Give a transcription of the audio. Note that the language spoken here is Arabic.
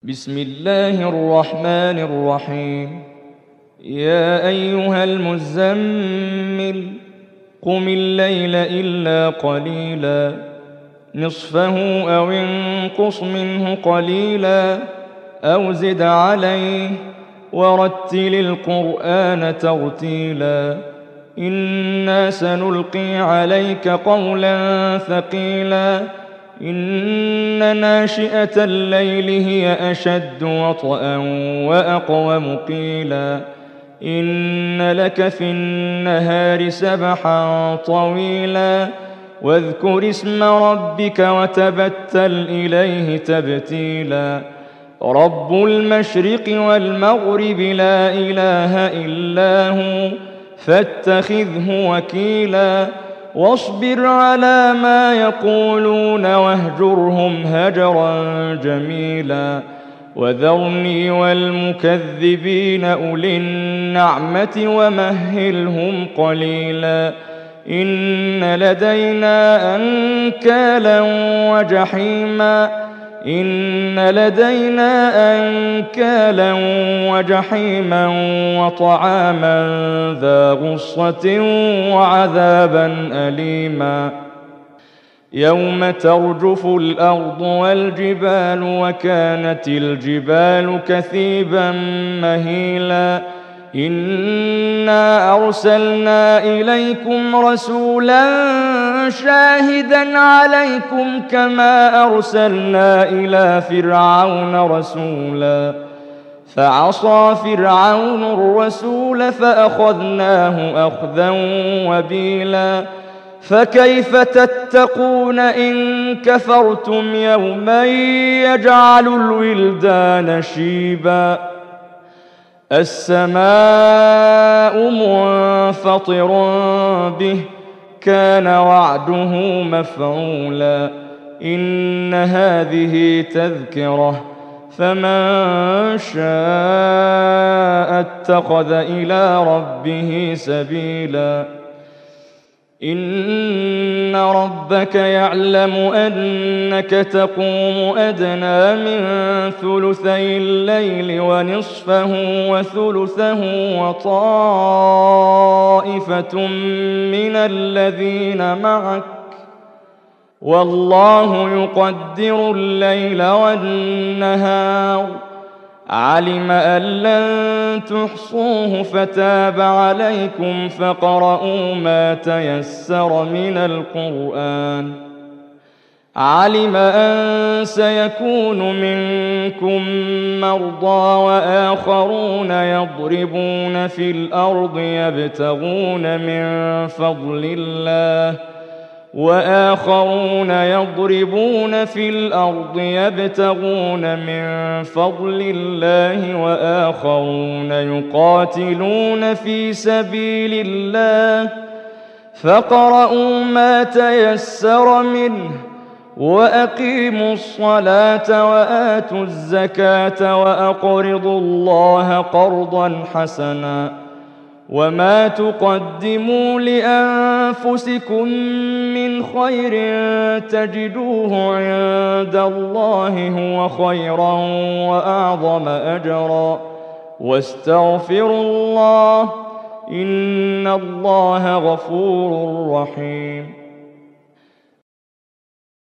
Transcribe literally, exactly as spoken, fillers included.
بسم الله الرحمن الرحيم. يا أيها المزمل قم الليل إلا قليلا نصفه أو انقص منه قليلا أو زد عليه ورتل القرآن ترتيلا إنا سنلقي عليك قولا ثقيلا إن ناشئة الليل هي أشد وطئا وأقوم قيلا إن لك في النهار سبحا طويلا واذكر اسم ربك وتبتل إليه تبتيلا رب المشرق والمغرب لا إله إلا هو فاتخذه وكيلا واصبر على ما يقولون واهجرهم هجرا جميلا وذرني والمكذبين أولي النعمة ومهلهم قليلا إن لدينا أنكالا وجحيما إن لدينا أنكالا وجحيما وطعاما ذا غصة وعذابا أليما يوم ترجف الأرض والجبال وكانت الجبال كثيبا مهيلا إنا أرسلنا إليكم رسولا شاهدا عليكم كما أرسلنا إلى فرعون رسولا فعصى فرعون الرسول فأخذناه أخذا وبيلا فكيف تتقون إن كفرتم يوما يجعل الولدان شيبا السماء منفطر به كان وعده مفعولا إن هذه تذكرة فمن شاء اتخذ إلى ربه سبيلا إن ربك يعلم أنك تقوم أدنى من ثلثي الليل ونصفه وثلثه وطائفة من الذين معك والله يقدر الليل والنهار علم أن لن تحصوه فتاب عليكم فاقرؤوا ما تيسر من القرآن علم أن سيكون منكم مرضى وآخرون يضربون في الأرض يبتغون من فضل الله وآخرون يضربون في الأرض يبتغون من فضل الله وآخرون يقاتلون في سبيل الله فاقرؤوا ما تيسر منه وأقيموا الصلاة وآتوا الزكاة وأقرضوا الله قرضا حسنا وما تقدموا لأنفسكم من خير تجدوه عند الله هو خيرا وأعظم أجرا واستغفروا الله إن الله غفور رحيم.